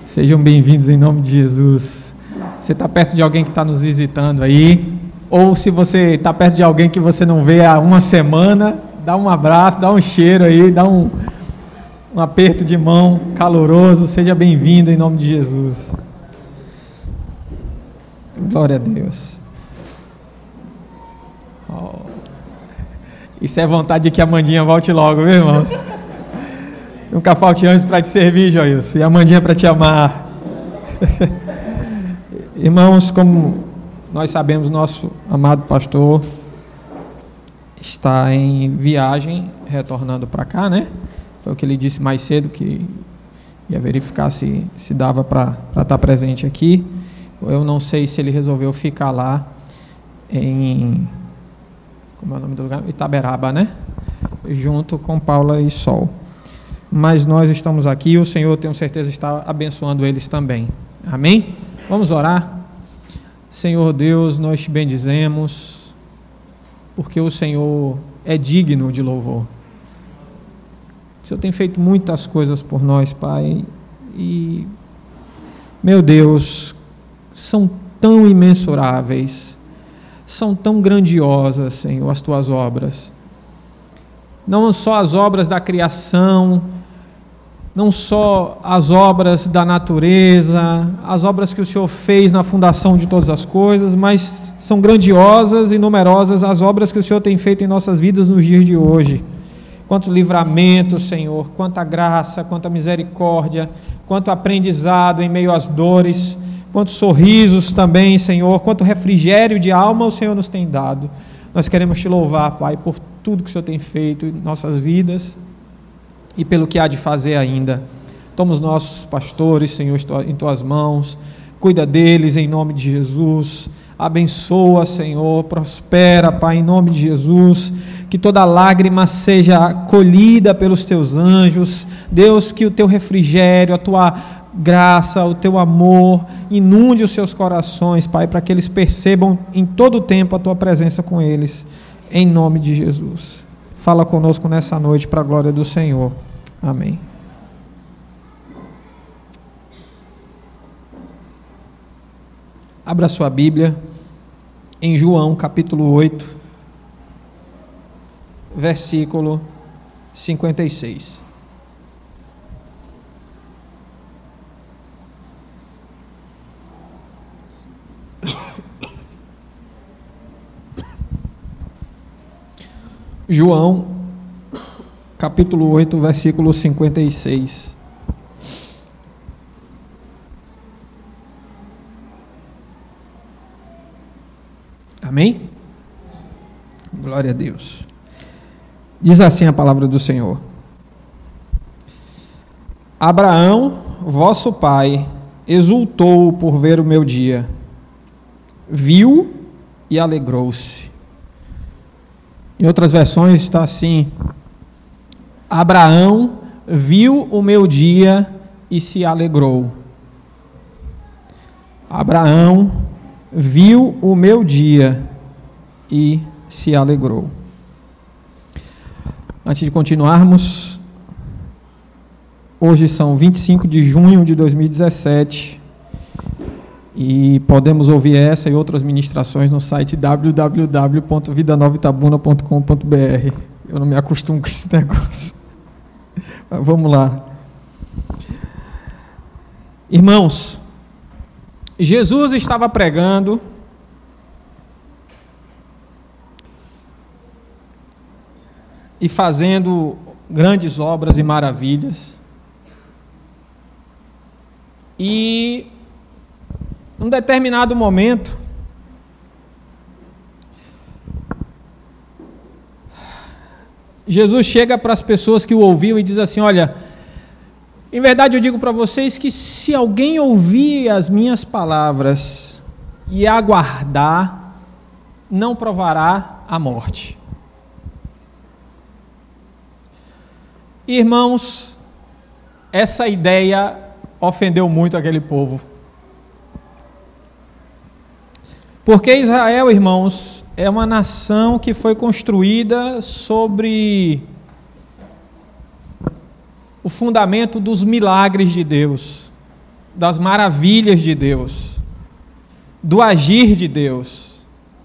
Sejam bem-vindos em nome de Jesus. Você está perto de alguém que está nos visitando aí, ou se você está perto de alguém que você não vê há uma semana, dá um abraço, dá um cheiro aí, dá um aperto de mão caloroso. Seja bem-vindo em nome de Jesus. Glória a Deus. Isso é vontade de que a Amandinha volte logo, viu, irmãos? Nunca falte antes para te servir, Joilson, e a Amandinha para te amar. Irmãos, como nós sabemos, nosso amado pastor está em viagem, retornando para cá, né? Foi o que ele disse mais cedo, que ia verificar se dava para estar presente aqui. Eu não sei se ele resolveu ficar lá em... como é o nome do lugar? Itaberaba, né? Junto com Paula e Sol. Mas nós estamos aqui e o Senhor, tenho certeza, está abençoando eles também. Amém? Vamos orar. Senhor Deus, nós te bendizemos, porque o Senhor é digno de louvor. O Senhor tem feito muitas coisas por nós, Pai, e, meu Deus, são tão imensuráveis, são tão grandiosas, Senhor, as tuas obras. Não só as obras da criação, não só as obras da natureza, as obras que o Senhor fez na fundação de todas as coisas, mas são grandiosas e numerosas as obras que o Senhor tem feito em nossas vidas nos dias de hoje. Quantos livramentos, Senhor, quanta graça, quanta misericórdia, quanto aprendizado em meio às dores, quantos sorrisos também, Senhor, quanto refrigério de alma o Senhor nos tem dado. Nós queremos te louvar, Pai, por tudo que o Senhor tem feito em nossas vidas e pelo que há de fazer ainda. Toma os nossos pastores, Senhor, em tuas mãos, cuida deles em nome de Jesus, abençoa, Senhor, prospera, Pai, em nome de Jesus, que toda lágrima seja acolhida pelos teus anjos. Deus, que o teu refrigério, a tua graça, o teu amor inunde os seus corações, Pai, para que eles percebam em todo o tempo a tua presença com eles, em nome de Jesus. Fala conosco nessa noite para a glória do Senhor. Amém. Abra sua Bíblia em João capítulo 8, versículo 56. João, capítulo 8, versículo 56. Amém? Glória a Deus. Diz assim a palavra do Senhor: Abraão, vosso pai, exultou por ver o meu dia, viu e alegrou-se. Em outras versões está assim: Abraão viu o meu dia e se alegrou. Abraão viu o meu dia e se alegrou. Antes de continuarmos, hoje são 25 de junho de 2017 e podemos ouvir essa e outras ministrações no site www.vidanovoitabuna.com.br. Eu não me acostumo com esse negócio. Mas vamos lá. Irmãos, Jesus estava pregando e fazendo grandes obras e maravilhas. E num determinado momento, Jesus chega para as pessoas que o ouviam e diz assim: olha, em verdade eu digo para vocês que se alguém ouvir as minhas palavras e aguardar, não provará a morte. Irmãos, essa ideia ofendeu muito aquele povo. Porque Israel, irmãos, é uma nação que foi construída sobre o fundamento dos milagres de Deus. das maravilhas de Deus, do agir de Deus.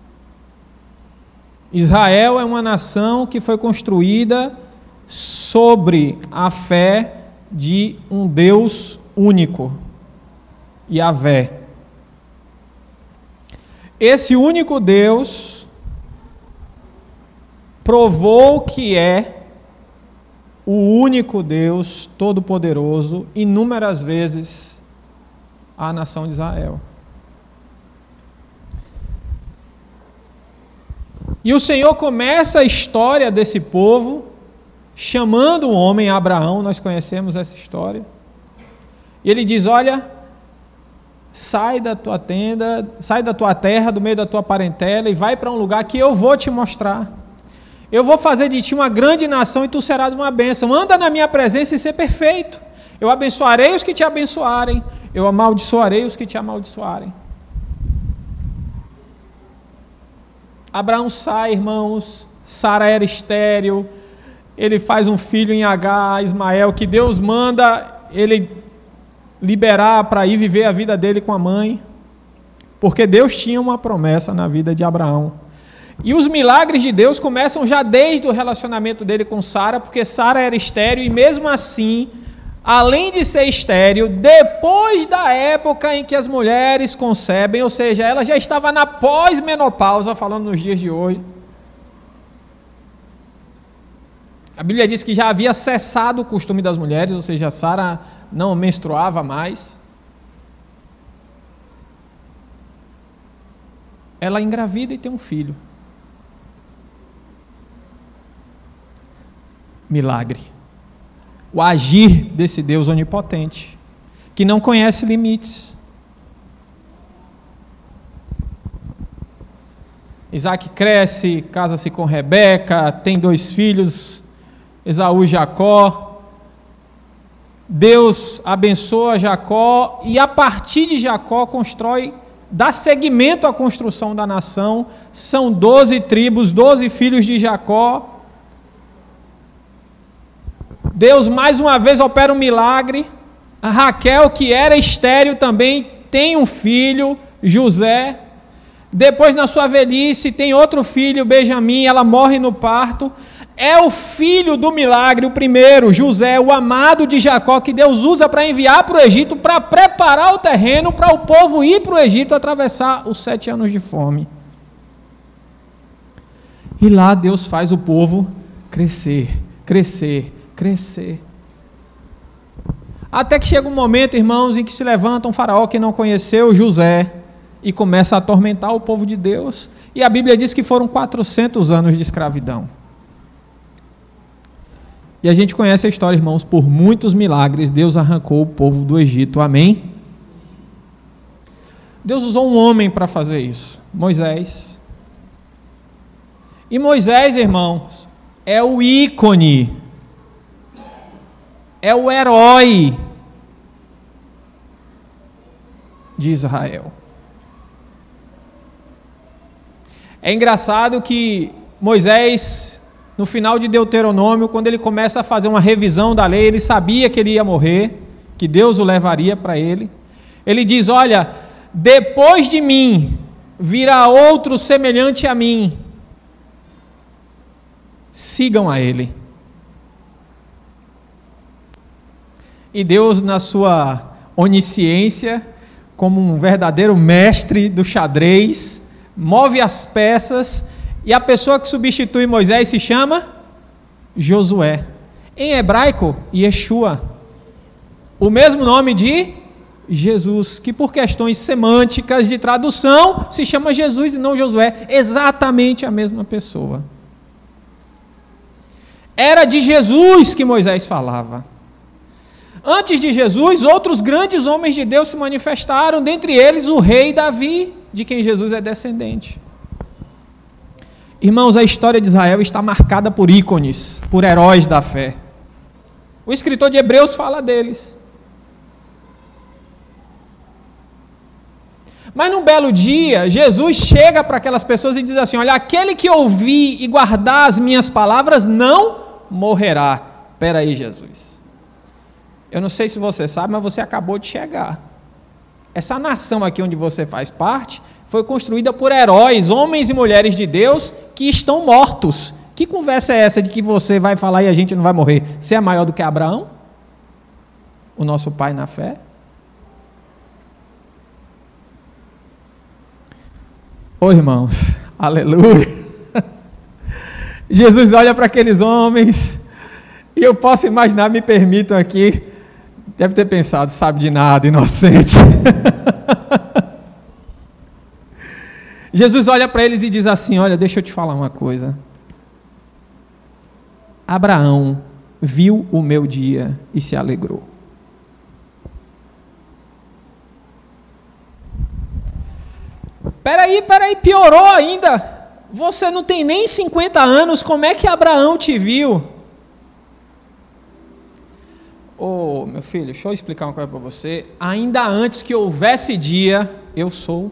Israel é uma nação que foi construída sobre a fé de um Deus único, Yahvé. Esse único Deus provou que é o único Deus todo-poderoso inúmeras vezes à nação de Israel. E o Senhor começa a história desse povo chamando o homem Abraão, nós conhecemos essa história. E ele diz: olha, sai da tua tenda, sai da tua terra, do meio da tua parentela e vai para um lugar que eu vou te mostrar. Eu vou fazer de ti uma grande nação e tu serás uma bênção. Anda na minha presença e ser perfeito. Eu abençoarei os que te abençoarem, eu amaldiçoarei os que te amaldiçoarem. Abraão sai, irmãos. Sara era estéril. Ele faz um filho em Agar, Ismael, que Deus manda ele liberar para ir viver a vida dele com a mãe, porque Deus tinha uma promessa na vida de Abraão. E os milagres de Deus começam já desde o relacionamento dele com Sara, porque Sara era estéril e mesmo assim, além de ser estéril, depois da época em que as mulheres concebem, ou seja, ela já estava na pós-menopausa, falando nos dias de hoje. A Bíblia diz que já havia cessado o costume das mulheres, ou seja, Sara não menstruava mais. Ela engravida e tem um filho. Milagre. O agir desse Deus onipotente, que não conhece limites. Isaac cresce, casa-se com Rebeca, tem 2 filhos, Esaú e Jacó. Deus abençoa Jacó e a partir de Jacó dá seguimento à construção da nação. São 12 tribos, 12 filhos de Jacó. Deus mais uma vez opera um milagre. A Raquel, que era estéril, também tem um filho, José. Depois, na sua velhice, tem outro filho, Benjamim, ela morre no parto. É o filho do milagre, o primeiro, José, o amado de Jacó, que Deus usa para enviar para o Egito, para preparar o terreno para o povo ir para o Egito atravessar os 7 anos de fome. E lá Deus faz o povo crescer, crescer, crescer. Até que chega um momento, irmãos, em que se levanta um faraó que não conheceu José e começa a atormentar o povo de Deus. E a Bíblia diz que foram 400 anos de escravidão. E a gente conhece a história, irmãos, por muitos milagres Deus arrancou o povo do Egito, amém? Deus usou um homem para fazer isso, Moisés. E Moisés, irmãos, é o ícone, é o herói de Israel. É engraçado que Moisés, no final de Deuteronômio, quando ele começa a fazer uma revisão da lei, ele sabia que ele ia morrer, que Deus o levaria para ele. Ele diz: olha, depois de mim virá outro semelhante a mim, sigam a ele. E Deus, na sua onisciência, como um verdadeiro mestre do xadrez, move as peças. E a pessoa que substitui Moisés se chama Josué. Em hebraico, Yeshua. O mesmo nome de Jesus, que por questões semânticas de tradução se chama Jesus e não Josué. Exatamente a mesma pessoa. Era de Jesus que Moisés falava. Antes de Jesus, outros grandes homens de Deus se manifestaram, dentre eles o rei Davi, de quem Jesus é descendente. Irmãos, a história de Israel está marcada por ícones, por heróis da fé. O escritor de Hebreus fala deles. Mas num belo dia, Jesus chega para aquelas pessoas e diz assim: olha, aquele que ouvir e guardar as minhas palavras não morrerá. Espera aí, Jesus. Eu não sei se você sabe, mas você acabou de chegar. Essa nação aqui onde você faz parte foi construída por heróis, homens e mulheres de Deus que estão mortos. Que conversa é essa de que você vai falar e a gente não vai morrer? Você é maior do que Abraão? O nosso pai na fé? Ô irmãos, aleluia. Jesus olha para aqueles homens e eu posso imaginar, me permitam aqui, deve ter pensado, sabe de nada, inocente. Jesus olha para eles e diz assim: olha, deixa eu te falar uma coisa. Abraão viu o meu dia e se alegrou. Peraí, piorou ainda. Você não tem nem 50 anos, como é que Abraão te viu? Ô, meu filho, deixa eu explicar uma coisa para você. Ainda antes que houvesse dia, eu sou.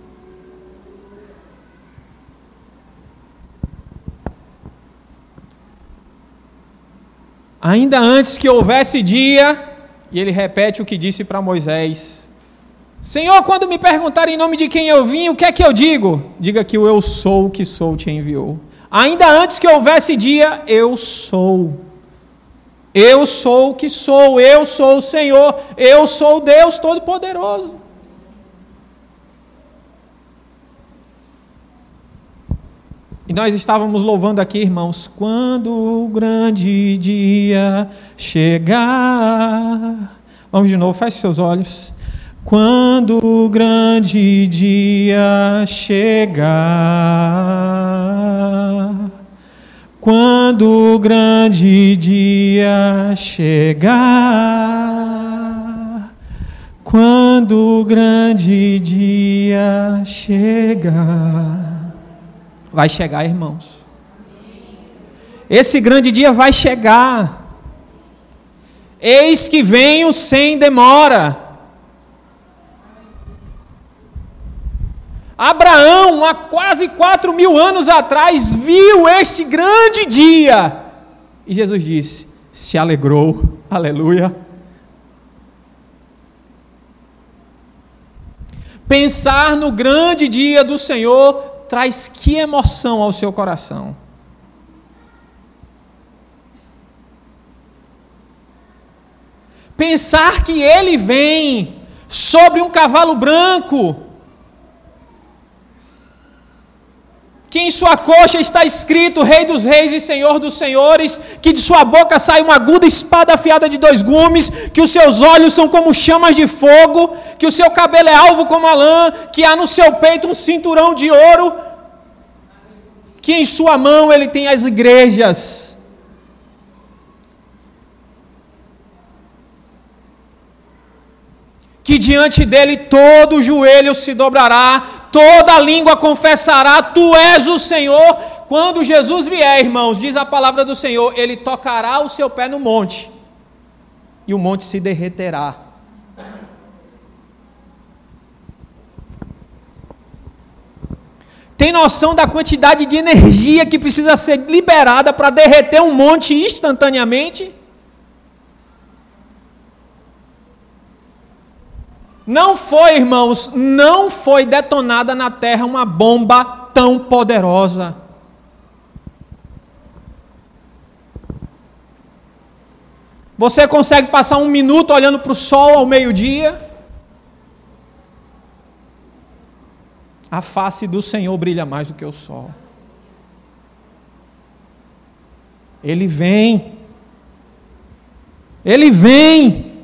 Ainda antes que houvesse dia, e ele repete o que disse para Moisés: Senhor, quando me perguntarem em nome de quem eu vim, o que é que eu digo? Diga que o eu sou o que sou te enviou. Ainda antes que houvesse dia, eu sou. Eu sou o que sou, eu sou o Senhor, eu sou Deus Todo-Poderoso. E nós estávamos louvando aqui, irmãos, quando o grande dia chegar. Vamos de novo, feche seus olhos. Quando o grande dia chegar, quando o grande dia chegar, quando o grande dia chegar, vai chegar, irmãos. Esse grande dia vai chegar. Eis que venho sem demora. Abraão, há quase 4.000 anos atrás, viu este grande dia. E Jesus disse, se alegrou, aleluia. Pensar no grande dia do Senhor traz que emoção ao seu coração? Pensar que Ele vem sobre um cavalo branco, que em sua coxa está escrito Rei dos Reis e Senhor dos Senhores, que de sua boca sai uma aguda espada afiada de 2 gumes, que os seus olhos são como chamas de fogo, que o seu cabelo é alvo como a lã, que há no seu peito um cinturão de ouro, que em sua mão ele tem as igrejas. Que diante dele todo joelho se dobrará, toda língua confessará, tu és o Senhor. Quando Jesus vier, irmãos, diz a palavra do Senhor, ele tocará o seu pé no monte, e o monte se derreterá. Tem noção da quantidade de energia que precisa ser liberada para derreter um monte instantaneamente? Não foi, irmãos, não foi detonada na terra uma bomba tão poderosa. Você consegue passar 1 minuto olhando para o sol ao meio-dia? A face do Senhor brilha mais do que o sol. Ele vem. Ele vem.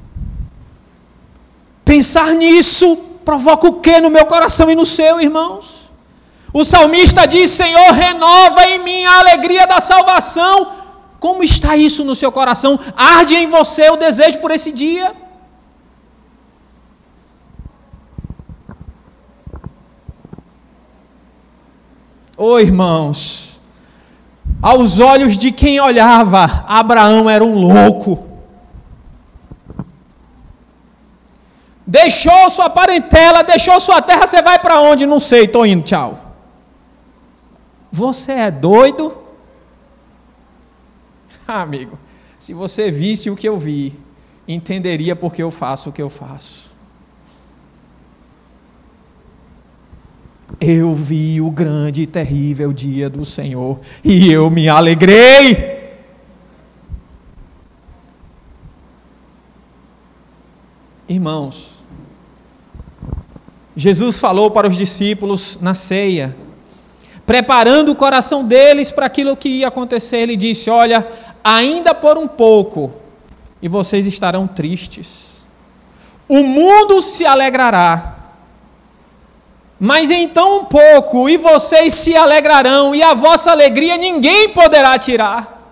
Pensar nisso provoca o que no meu coração e no seu, irmãos? O salmista diz, Senhor, renova em mim a alegria da salvação. Como está isso no seu coração? Arde em você o desejo por esse dia? Oh, irmãos, aos olhos de quem olhava, Abraão era um louco. Deixou sua parentela, deixou sua terra, você vai para onde? Não sei, estou indo, tchau. Você é doido? Amigo, se você visse o que eu vi, entenderia por que eu faço o que eu faço. Eu vi o grande e terrível dia do Senhor e eu me alegrei. Irmãos, Jesus falou para os discípulos na ceia, preparando o coração deles para aquilo que ia acontecer. Ele disse: olha, ainda por um pouco e vocês estarão tristes. O mundo se alegrará, mas então um pouco e vocês se alegrarão, e a vossa alegria ninguém poderá tirar.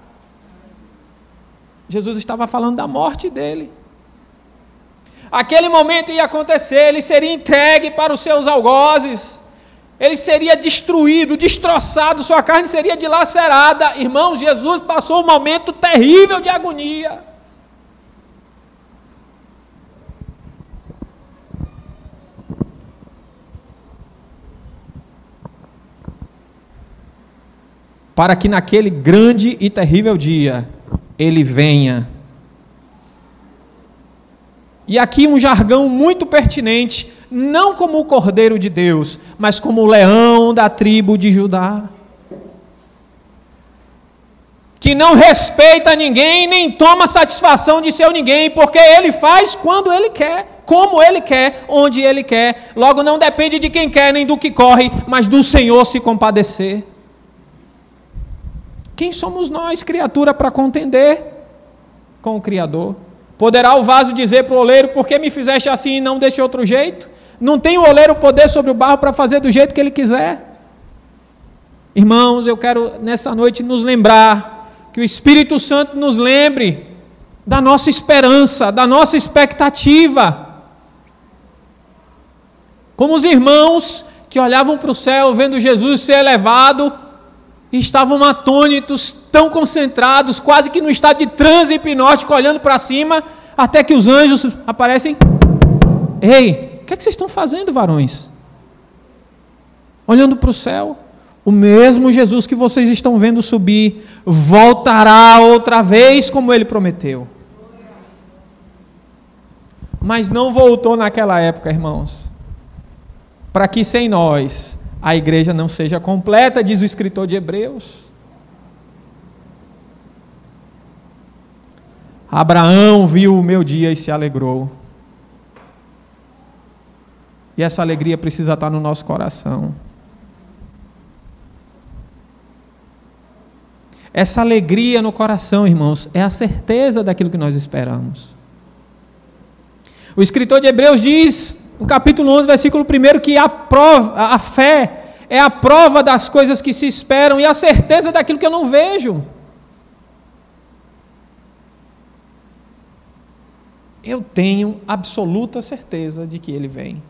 Jesus estava falando da morte dele. Aquele momento ia acontecer, ele seria entregue para os seus algozes, ele seria destruído, destroçado, sua carne seria dilacerada. Irmãos, Jesus passou um momento terrível de agonia. Para que naquele grande e terrível dia, ele venha. E aqui um jargão muito pertinente, não como o Cordeiro de Deus, mas como o leão da tribo de Judá, que não respeita ninguém, nem toma satisfação de ser ninguém, porque ele faz quando ele quer, como ele quer, onde ele quer. Logo não depende de quem quer, nem do que corre, mas do Senhor se compadecer. Quem somos nós, criatura, para contender com o Criador? Poderá o vaso dizer para o oleiro: por que me fizeste assim e não desse outro jeito? Não tem o oleiro poder sobre o barro para fazer do jeito que ele quiser? Irmãos, eu quero nessa noite nos lembrar, que o Espírito Santo nos lembre da nossa esperança, da nossa expectativa. Como os irmãos que olhavam para o céu vendo Jesus ser elevado, e estavam atônitos, tão concentrados, quase que no estado de transe hipnótico, olhando para cima, até que os anjos aparecem. Ei, o que é que vocês estão fazendo, varões? Olhando para o céu. O mesmo Jesus que vocês estão vendo subir, voltará outra vez como ele prometeu. Mas não voltou naquela época, irmãos, para que sem nós a igreja não seja completa, diz o escritor de Hebreus. Abraão viu o meu dia e se alegrou. E essa alegria precisa estar no nosso coração. Essa alegria no coração, irmãos, é a certeza daquilo que nós esperamos. O escritor de Hebreus diz, no capítulo 11, versículo 1, que a fé é a prova das coisas que se esperam e a certeza daquilo que eu não vejo. Eu tenho absoluta certeza de que ele vem.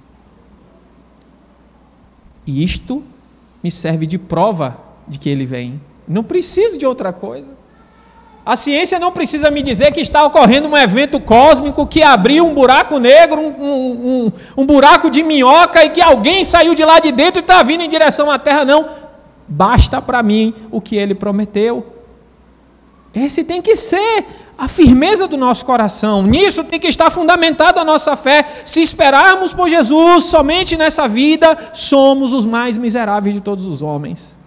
E isto me serve de prova de que ele vem. Não preciso de outra coisa. A ciência não precisa me dizer que está ocorrendo um evento cósmico que abriu um buraco negro, um buraco de minhoca, e que alguém saiu de lá de dentro e está vindo em direção à Terra. Não. Basta para mim o que ele prometeu. Esse tem que ser a firmeza do nosso coração. Nisso tem que estar fundamentada a nossa fé. Se esperarmos por Jesus somente nessa vida, somos os mais miseráveis de todos os homens.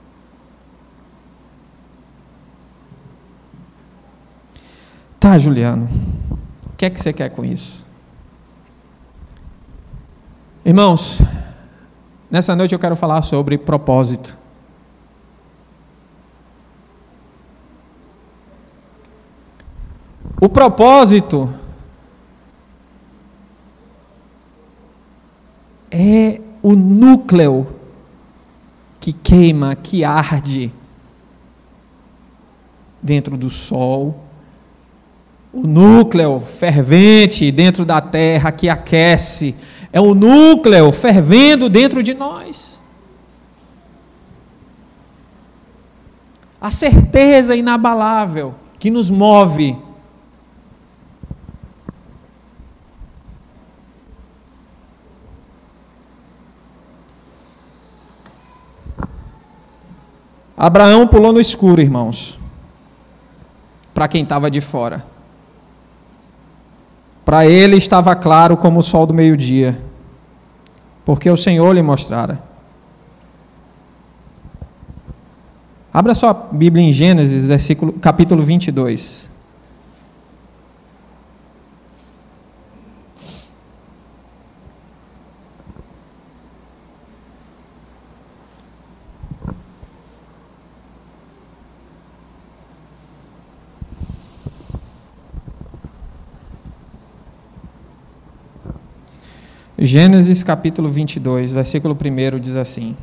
Tá, Juliano, o que é que você quer com isso? Irmãos, nessa noite eu quero falar sobre propósito. O propósito é o núcleo que queima, que arde dentro do sol, o núcleo fervente dentro da terra que aquece, é o núcleo fervendo dentro de nós. A certeza inabalável que nos move. Abraão pulou no escuro, irmãos, para quem estava de fora. Para ele estava claro como o sol do meio-dia. porque o Senhor lhe mostrara. Abra sua Bíblia em Gênesis, capítulo 22. Gênesis capítulo 22, versículo 1 diz assim: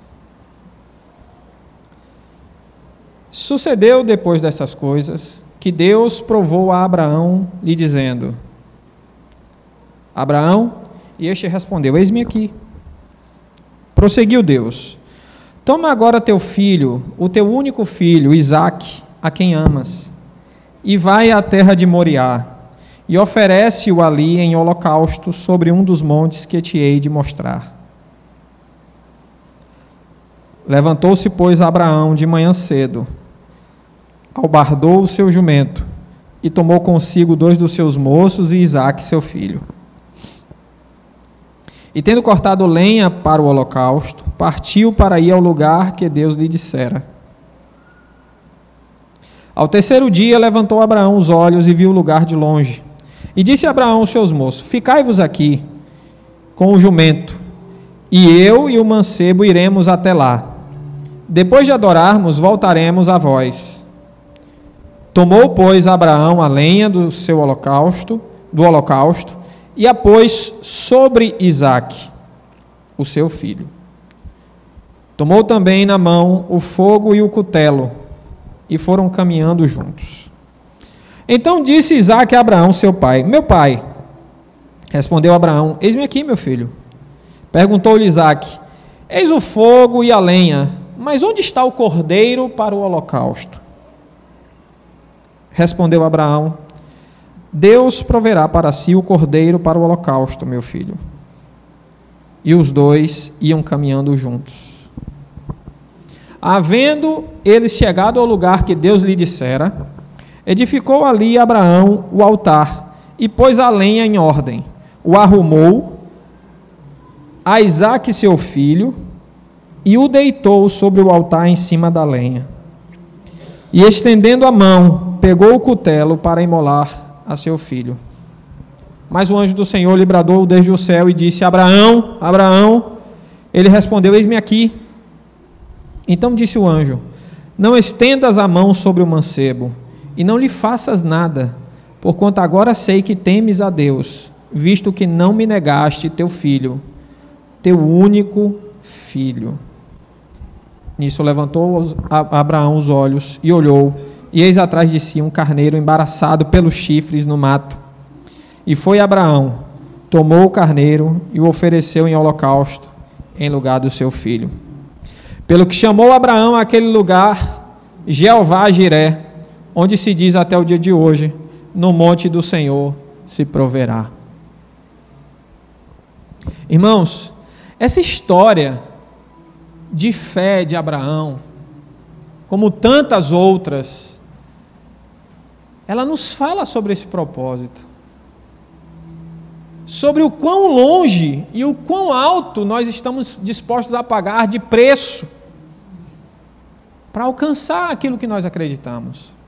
Sucedeu depois dessas coisas, que Deus provou a Abraão, lhe dizendo: Abraão, e este respondeu: Eis-me aqui. Prosseguiu Deus: Toma agora teu filho, o teu único filho, Isaque, a quem amas, e vai à terra de Moriá, e oferece-o ali em holocausto sobre um dos montes que te hei de mostrar. Levantou-se, pois, Abraão de manhã cedo, albardou o seu jumento, e tomou consigo 2 dos seus moços e Isaque, seu filho. E tendo cortado lenha para o holocausto, partiu para ir ao lugar que Deus lhe dissera. Ao terceiro dia levantou Abraão os olhos e viu o lugar de longe. E disse a Abraão aos seus moços: Ficai-vos aqui com o jumento, e eu e o mancebo iremos até lá. Depois de adorarmos, voltaremos a vós. Tomou, pois, Abraão a lenha do holocausto, e a pôs sobre Isaque, o seu filho. Tomou também na mão o fogo e o cutelo, e foram caminhando juntos. Então disse Isaque a Abraão, seu pai: Meu pai. Respondeu Abraão: Eis-me aqui, meu filho. Perguntou-lhe Isaque: Eis o fogo e a lenha, mas onde está o cordeiro para o holocausto? Respondeu Abraão: Deus proverá para si o cordeiro para o holocausto, meu filho. E os dois iam caminhando juntos. Havendo eles chegado ao lugar que Deus lhe dissera, edificou ali Abraão o altar e pôs a lenha em ordem, o arrumou a Isaque seu filho e o deitou sobre o altar em cima da lenha. E estendendo a mão, pegou o cutelo para imolar a seu filho. Mas o anjo do Senhor lhe bradou desde o céu e disse: Abraão, Abraão. Ele respondeu: Eis-me aqui. Então disse o anjo: Não estendas a mão sobre o mancebo, e não lhe faças nada, porquanto agora sei que temes a Deus, visto que não me negaste teu filho, teu único filho. Nisso levantou Abraão os olhos e olhou, e eis atrás de si um carneiro embaraçado pelos chifres no mato. E foi Abraão, tomou o carneiro e o ofereceu em holocausto, em lugar do seu filho. Pelo que chamou Abraão aquele lugar Jeová-Jiré, onde se diz até o dia de hoje: no monte do Senhor se proverá. Irmãos, essa história de fé de Abraão, como tantas outras, ela nos fala sobre esse propósito, sobre o quão longe e o quão alto nós estamos dispostos a pagar de preço para alcançar aquilo que nós acreditamos.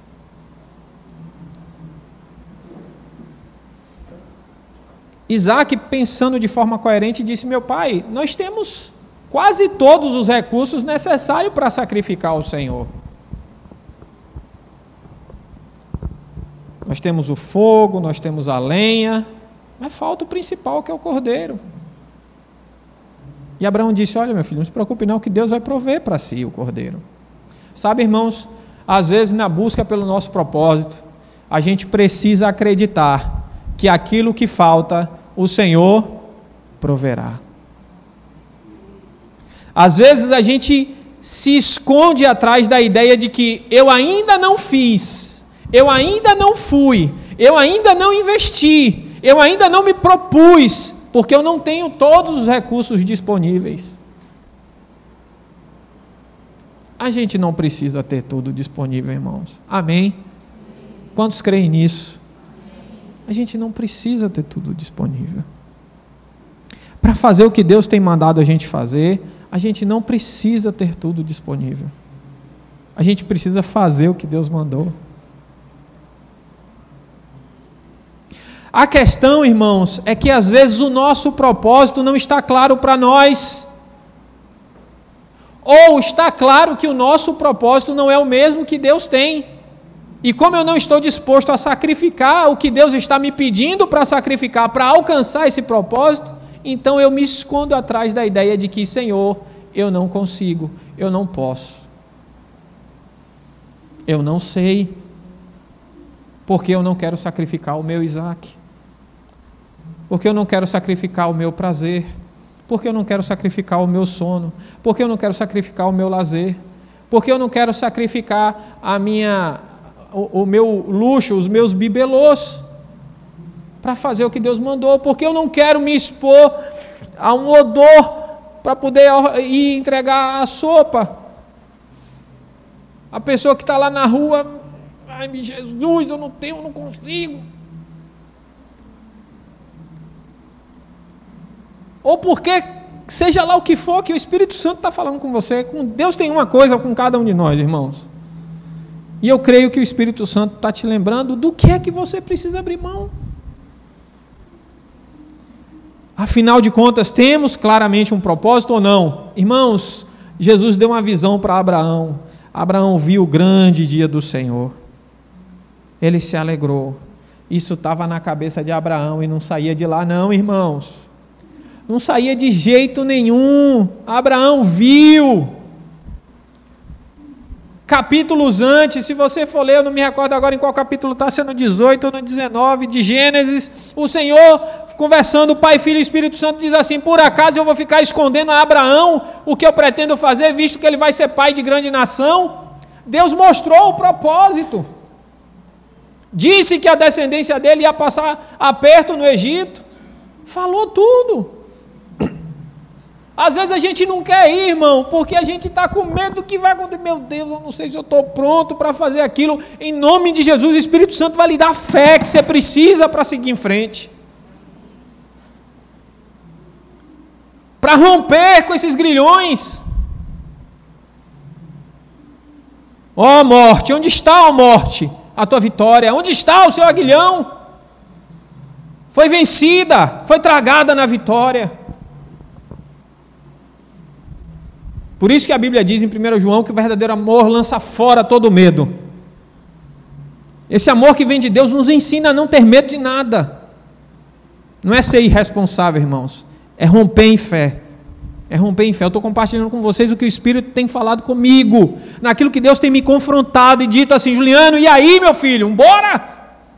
Isaque, pensando de forma coerente, disse: Meu pai, nós temos quase todos os recursos necessários para sacrificar ao Senhor. Nós temos o fogo, nós temos a lenha, mas falta o principal, que é o cordeiro. E Abraão disse: Olha, meu filho, não se preocupe não, que Deus vai prover para si o cordeiro. Sabe, irmãos, às vezes na busca pelo nosso propósito, a gente precisa acreditar que aquilo que falta, o Senhor proverá. Às vezes a gente se esconde atrás da ideia de que eu ainda não fiz, eu ainda não fui, eu ainda não investi, eu ainda não me propus, porque eu não tenho todos os recursos disponíveis. A gente não precisa ter tudo disponível, irmãos. Amém? Quantos creem nisso? A gente não precisa ter tudo disponível. para fazer o que Deus tem mandado a gente fazer, a gente não precisa ter tudo disponível. A gente precisa fazer o que Deus mandou. A questão, irmãos, é que às vezes o nosso propósito não está claro para nós. Ou está claro que o nosso propósito não é o mesmo que Deus tem. E como eu não estou disposto a sacrificar o que Deus está me pedindo para sacrificar, para alcançar esse propósito, então eu me escondo atrás da ideia de que, Senhor, eu não consigo, eu não posso. Eu não sei, porque eu não quero sacrificar o meu Isaac, porque eu não quero sacrificar o meu prazer, porque eu não quero sacrificar o meu sono, porque eu não quero sacrificar o meu lazer, porque eu não quero sacrificar o meu luxo, os meus bibelôs, para fazer o que Deus mandou, porque eu não quero me expor a um odor para poder ir entregar a sopa. A pessoa que está lá na rua, ai, Jesus, eu não tenho, eu não consigo. Ou porque, seja lá o que for, que o Espírito Santo está falando com você, Deus tem uma coisa com cada um de nós, irmãos. E eu creio que o Espírito Santo está te lembrando do que é que você precisa abrir mão. Afinal de contas, temos claramente um propósito ou não? Irmãos, Jesus deu uma visão para Abraão. Abraão viu o grande dia do Senhor. Ele se alegrou. Isso estava na cabeça de Abraão e não saía de lá não, irmãos. Não saía de jeito nenhum. Abraão viu. Capítulos antes, se você for ler, eu não me recordo agora em qual capítulo está, se é no 18 ou no 19 de Gênesis, o Senhor, conversando, Pai, Filho e Espírito Santo, diz assim: por acaso eu vou ficar escondendo a Abraão o que eu pretendo fazer, visto que ele vai ser pai de grande nação? Deus mostrou o propósito. Disse que a descendência dele ia passar aperto no Egito. Falou tudo. Às vezes a gente não quer ir, irmão, porque a gente está com medo do que vai acontecer. Meu Deus, eu não sei se eu estou pronto para fazer aquilo. Em nome de Jesus, o Espírito Santo vai lhe dar a fé que você precisa para seguir em frente. Para romper com esses grilhões. Ó morte, onde está, ó morte, a tua vitória? Onde está o seu aguilhão? Foi vencida, foi tragada na vitória. Por isso que a Bíblia diz em 1 João que o verdadeiro amor lança fora todo medo. Esse amor que vem de Deus nos ensina a não ter medo de nada. Não é ser irresponsável, irmãos. É romper em fé. É romper em fé. Eu estou compartilhando com vocês o que o Espírito tem falado comigo. Naquilo que Deus tem me confrontado e dito assim: Juliano, e aí, meu filho? Bora!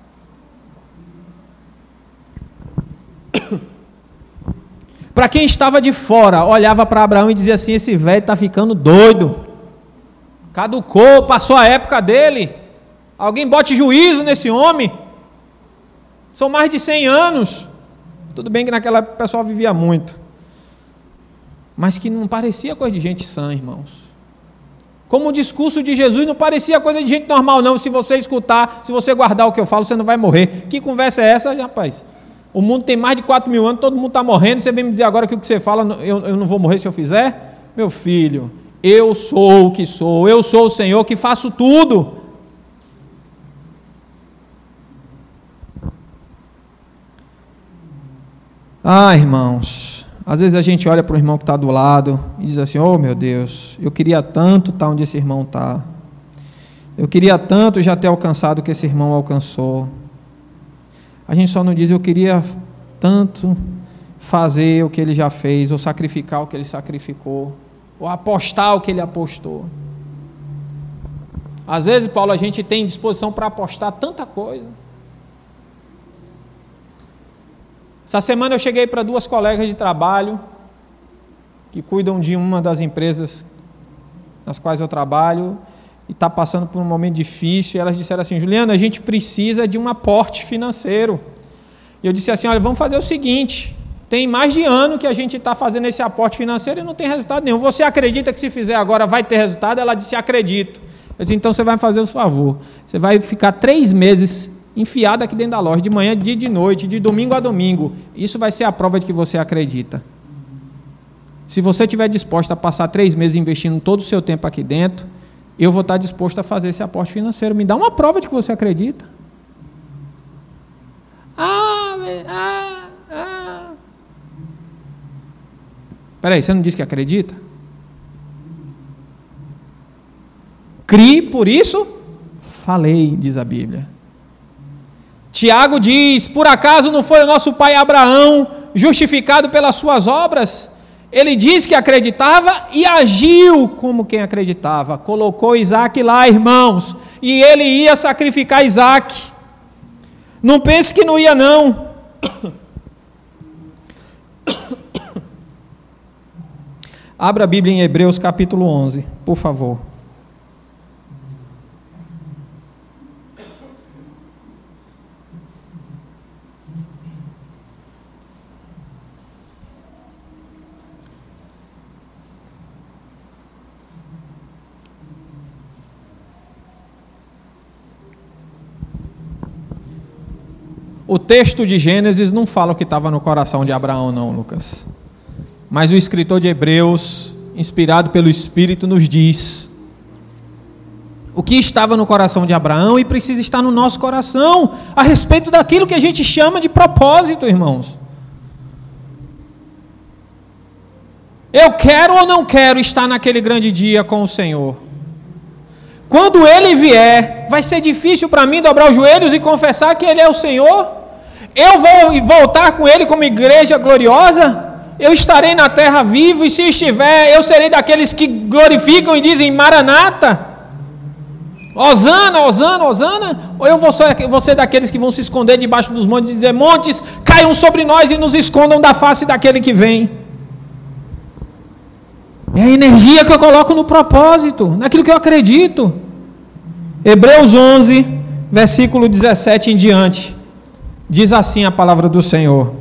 Para quem estava de fora, olhava para Abraão e dizia assim: esse velho está ficando doido, caducou, passou a época dele, alguém bote juízo nesse homem, são mais de 100 anos, tudo bem que naquela época o pessoal vivia muito, mas que não parecia coisa de gente sã, irmãos. Como o discurso de Jesus não parecia coisa de gente normal não. Se você escutar, se você guardar o que eu falo, você não vai morrer. Que conversa é essa, rapaz? O mundo tem mais de 4.000 anos, todo mundo está morrendo, você vem me dizer agora que o que você fala, eu não vou morrer se eu fizer? Meu filho, eu sou o que sou, eu sou o Senhor que faço tudo. Ah, irmãos, às vezes a gente olha para o irmão que está do lado e diz assim: oh meu Deus, eu queria tanto estar onde esse irmão está, eu queria tanto já ter alcançado o que esse irmão alcançou. A gente só não diz: eu queria tanto fazer o que ele já fez, ou sacrificar o que ele sacrificou, ou apostar o que ele apostou. Às vezes, Paulo, a gente tem disposição para apostar tanta coisa. Essa semana eu cheguei para 2 colegas de trabalho que cuidam de uma das empresas nas quais eu trabalho e está passando por um momento difícil, e elas disseram assim: Juliano, a gente precisa de um aporte financeiro. E eu disse assim: olha, vamos fazer o seguinte, tem mais de ano que a gente está fazendo esse aporte financeiro e não tem resultado nenhum. Você acredita que se fizer agora vai ter resultado? Ela disse: acredito. Eu disse: então você vai fazer o favor, você vai ficar 3 meses enfiado aqui dentro da loja, de manhã, de dia e de noite, de domingo a domingo. Isso vai ser a prova de que você acredita. Se você estiver disposto a passar 3 meses investindo todo o seu tempo aqui dentro, eu vou estar disposto a fazer esse aporte financeiro. Me dá uma prova de que você acredita. Peraí, você não disse que acredita? Crie, por isso falei, diz a Bíblia. Tiago diz: por acaso não foi o nosso pai Abraão justificado pelas suas obras? Ele diz que acreditava e agiu como quem acreditava. Colocou Isaac lá, irmãos, e ele ia sacrificar Isaac. Não pense que não ia, não. Abra a Bíblia em Hebreus capítulo 11, por favor. O texto de Gênesis não fala o que estava no coração de Abraão, não, Lucas. Mas o escritor de Hebreus, inspirado pelo Espírito, nos diz o que estava no coração de Abraão e precisa estar no nosso coração, a respeito daquilo que a gente chama de propósito, irmãos. Eu quero ou não quero estar naquele grande dia com o Senhor? Quando Ele vier, vai ser difícil para mim dobrar os joelhos e confessar que Ele é o Senhor? Eu vou voltar com Ele como igreja gloriosa? Eu estarei na terra vivo, e se estiver, eu serei daqueles que glorificam e dizem Maranata, Hosana, Hosana, Hosana? Ou eu vou ser daqueles que vão se esconder debaixo dos montes e dizer: montes, caiam sobre nós e nos escondam da face daquele que vem? É a energia que eu coloco no propósito, naquilo que eu acredito. Hebreus 11, versículo 17 em diante, diz assim a palavra do Senhor: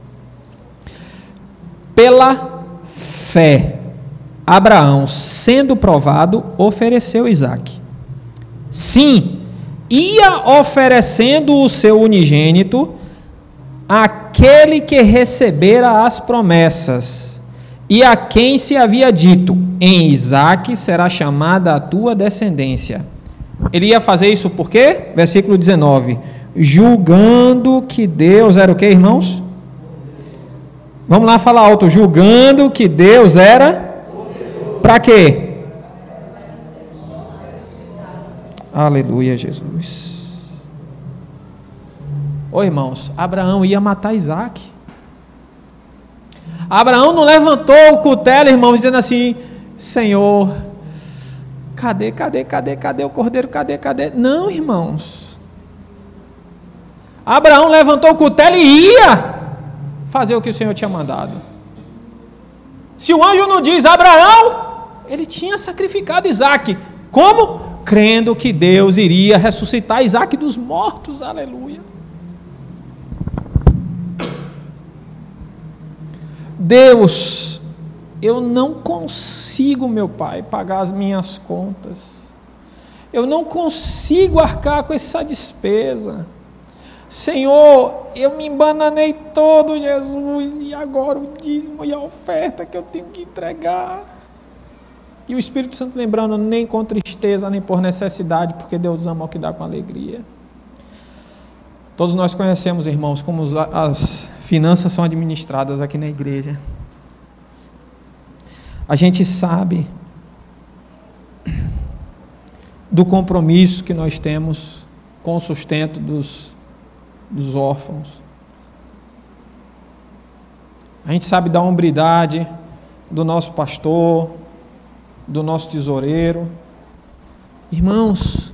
pela fé, Abraão, sendo provado, ofereceu Isaque. Sim, ia oferecendo o seu unigênito àquele que recebera as promessas, e a quem se havia dito: em Isaque será chamada a tua descendência. Ele ia fazer isso por quê? Versículo 19: julgando que Deus era o quê, irmãos? Vamos lá, falar alto. Julgando que Deus era para quê? Aleluia, Jesus. Ô irmãos, Abraão ia matar Isaac. Abraão não levantou o cutelo, irmãos, dizendo assim: Senhor, cadê o cordeiro, cadê? Não, irmãos. Abraão levantou o cutelo e ia fazer o que o Senhor tinha mandado. Se o anjo não diz Abraão, ele tinha sacrificado Isaque. Como? Crendo que Deus iria ressuscitar Isaque dos mortos. Aleluia. Deus, eu não consigo, meu Pai, pagar as minhas contas. Eu não consigo arcar com essa despesa. Senhor, eu me embananei todo, Jesus, e agora o dízimo e a oferta que eu tenho que entregar. E o Espírito Santo lembrando: nem com tristeza, nem por necessidade, porque Deus ama o que dá com alegria. Todos nós conhecemos, irmãos, como as finanças são administradas aqui na igreja. A gente sabe do compromisso que nós temos com o sustento dos órfãos. A gente sabe da hombridade do nosso pastor, do nosso tesoureiro. Irmãos,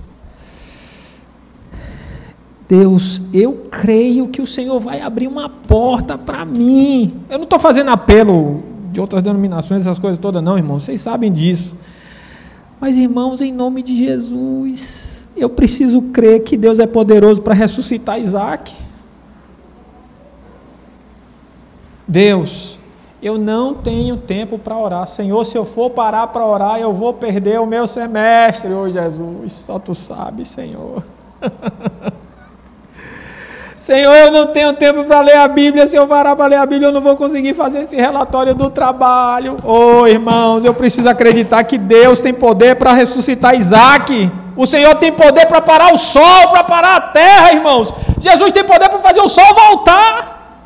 Deus, eu creio que o Senhor vai abrir uma porta para mim. Eu não estou fazendo apelo de outras denominações, essas coisas todas não, irmãos, vocês sabem disso. Mas, irmãos, em nome de Jesus, eu preciso crer que Deus é poderoso para ressuscitar Isaque. Deus, eu não tenho tempo para orar. Senhor, se eu for parar para orar, eu vou perder o meu semestre, ô Jesus. Só Tu sabes, Senhor. Senhor, eu não tenho tempo para ler a Bíblia. Se eu parar para ler a Bíblia, eu não vou conseguir fazer esse relatório do trabalho. Oh, irmãos, eu preciso acreditar que Deus tem poder para ressuscitar Isaac. O Senhor tem poder para parar o sol, para parar a terra, irmãos. Jesus tem poder para fazer o sol voltar.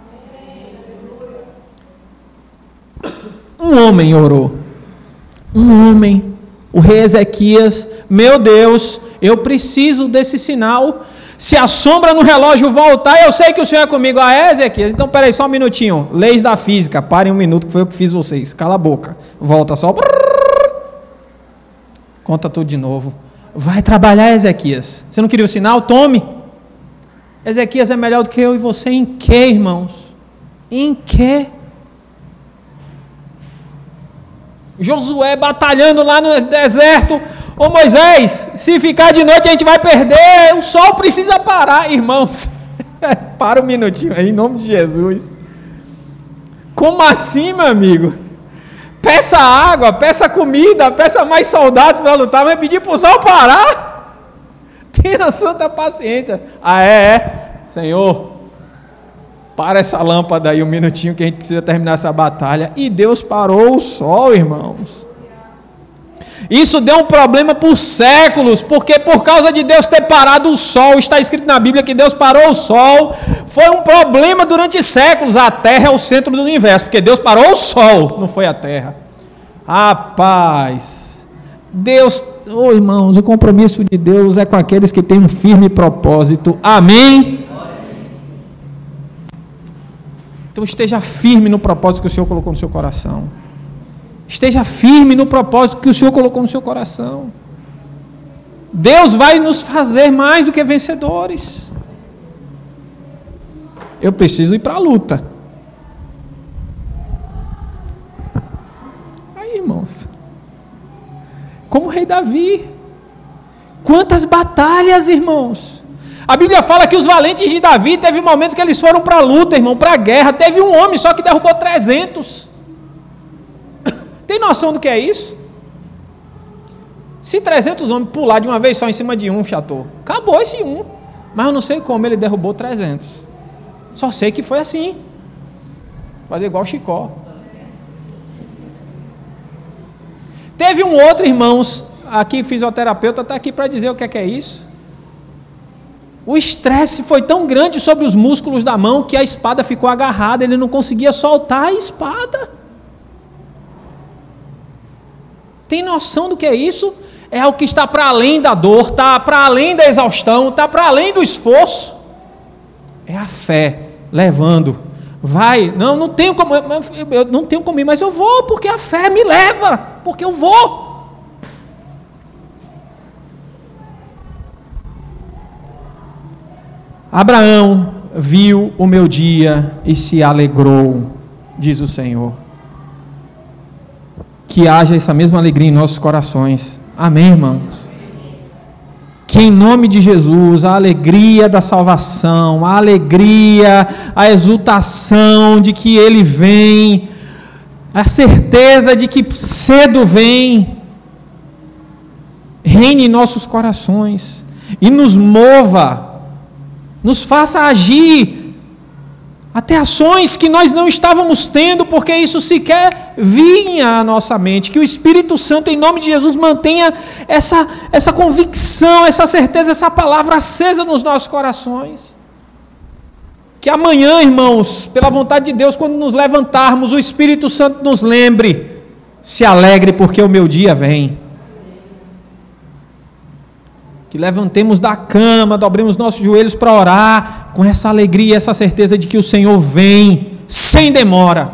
Um homem orou. Um homem, o rei Ezequias. Meu Deus, eu preciso desse sinal. Se a sombra no relógio voltar, eu sei que o Senhor é comigo. Ah, é, Ezequias? Então, peraí, só um minutinho. Leis da física, parem um minuto, que foi eu que fiz vocês. Cala a boca. Volta só. Conta tudo de novo. Vai trabalhar, Ezequias. Você não queria o sinal? Tome. Ezequias é melhor do que eu e você em quê, irmãos? Em quê? Josué batalhando lá no deserto. Ô Moisés, se ficar de noite a gente vai perder, o sol precisa parar, irmãos. Para um minutinho aí, em nome de Jesus. Como assim, meu amigo? Peça água, peça comida, peça mais soldados para lutar, vai pedir para o sol parar? Tenha santa paciência. Ah, Senhor, para essa lâmpada aí um minutinho que a gente precisa terminar essa batalha. E Deus parou o sol, irmãos. Isso deu um problema por séculos, porque por causa de Deus ter parado o sol, está escrito na Bíblia que Deus parou o sol, foi um problema durante séculos. A terra é o centro do universo, porque Deus parou o sol, não foi a terra. Rapaz, Deus, irmãos, o compromisso de Deus é com aqueles que têm um firme propósito. Amém? Então esteja firme no propósito que o Senhor colocou no seu coração. Esteja firme no propósito que o Senhor colocou no seu coração. Deus vai nos fazer mais do que vencedores. Eu preciso ir para a luta. Aí, irmãos, como o rei Davi, quantas batalhas, irmãos. A Bíblia fala que os valentes de Davi, teve momentos que eles foram para a luta, irmão, para a guerra. Teve um homem só que derrubou 300. Tem noção do que é isso? Se 300 homens pular de uma vez só em cima de um, chateau, acabou esse um. Mas eu não sei como ele derrubou 300. Só sei que foi assim. Fazer igual Chicó. Teve um outro, irmãos, aqui fisioterapeuta, está aqui para dizer o que é isso. O estresse foi tão grande sobre os músculos da mão que a espada ficou agarrada, ele não conseguia soltar a espada. Tem noção do que é isso? É algo que está para além da dor, está para além da exaustão, está para além do esforço. É a fé levando. Vai, não tenho como, eu não tenho como ir, mas eu vou, porque a fé me leva, porque eu vou. Abraão viu o meu dia e se alegrou, diz o Senhor. Que haja essa mesma alegria em nossos corações. Amém, irmãos? Que em nome de Jesus, a alegria da salvação, a alegria, a exultação de que Ele vem, a certeza de que cedo vem, reine em nossos corações e nos mova, nos faça agir até ações que nós não estávamos tendo, porque isso sequer vinha à nossa mente. Que o Espírito Santo, em nome de Jesus, mantenha essa convicção, essa certeza, essa palavra acesa nos nossos corações. Que amanhã, irmãos, pela vontade de Deus, quando nos levantarmos, o Espírito Santo nos lembre: se alegre, porque o meu dia vem. Que levantemos da cama, dobremos nossos joelhos para orar, com essa alegria, essa certeza de que o Senhor vem, sem demora.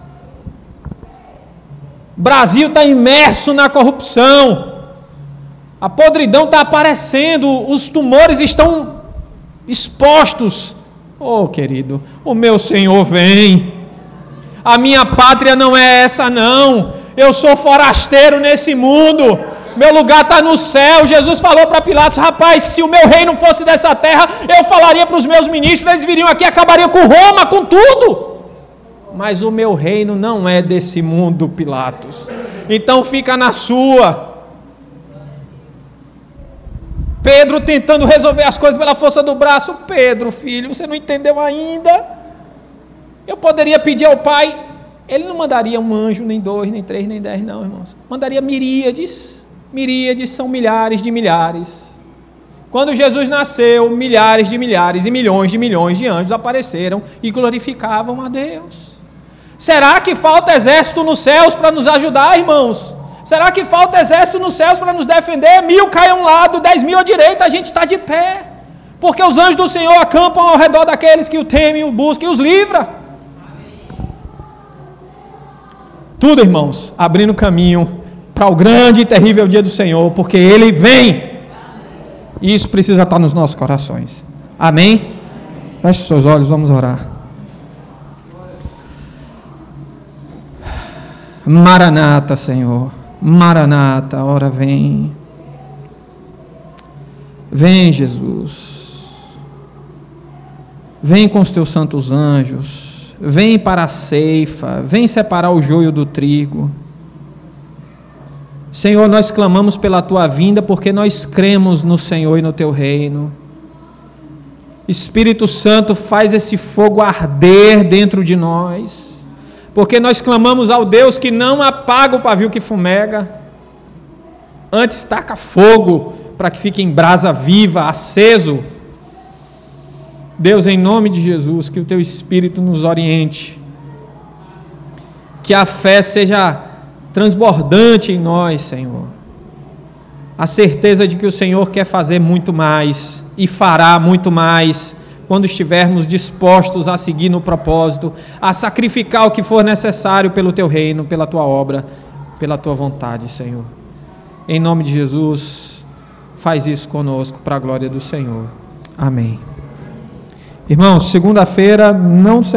O Brasil está imerso na corrupção, a podridão está aparecendo, os tumores estão expostos. Oh, querido, o meu Senhor vem. A minha pátria não é essa, não. Eu sou forasteiro nesse mundo. Meu lugar está no céu. Jesus falou para Pilatos: rapaz, se o meu rei não fosse dessa terra, eu falaria para os meus ministros, eles viriam aqui e acabariam com Roma, com tudo. Mas o meu reino não é desse mundo, Pilatos. Então fica na sua. Pedro tentando resolver as coisas pela força do braço. Pedro, filho, você não entendeu ainda? Eu poderia pedir ao Pai, Ele não mandaria um anjo, nem 2, nem 3, nem 10, não, irmãos. Mandaria miríades. Miríades são milhares de milhares. Quando Jesus nasceu, milhares de milhares e milhões de anjos apareceram e glorificavam a Deus. Será que falta exército nos céus para nos ajudar, irmãos? Será que falta exército nos céus para nos defender? 1000 caem a um lado, 10.000 à direita, a gente está de pé. Porque os anjos do Senhor acampam ao redor daqueles que o temem, o buscam e os livra. Tudo, irmãos, abrindo caminho para o grande e terrível dia do Senhor, porque Ele vem. E isso precisa estar nos nossos corações. Amém? Feche seus olhos, vamos orar. Maranata, Senhor. Maranata, ora vem. Vem, Jesus. Vem com os teus santos anjos. Vem para a ceifa. Vem separar o joio do trigo. Senhor, nós clamamos pela tua vinda porque nós cremos no Senhor e no teu reino. Espírito Santo, faz esse fogo arder dentro de nós. Porque nós clamamos ao Deus que não apaga o pavio que fumega, antes taca fogo para que fique em brasa viva, aceso. Deus, em nome de Jesus, que o teu Espírito nos oriente, que a fé seja transbordante em nós, Senhor, a certeza de que o Senhor quer fazer muito mais e fará muito mais, quando estivermos dispostos a seguir no propósito, a sacrificar o que for necessário pelo teu reino, pela tua obra, pela tua vontade, Senhor. Em nome de Jesus, faz isso conosco para a glória do Senhor. Amém. Irmãos, segunda-feira não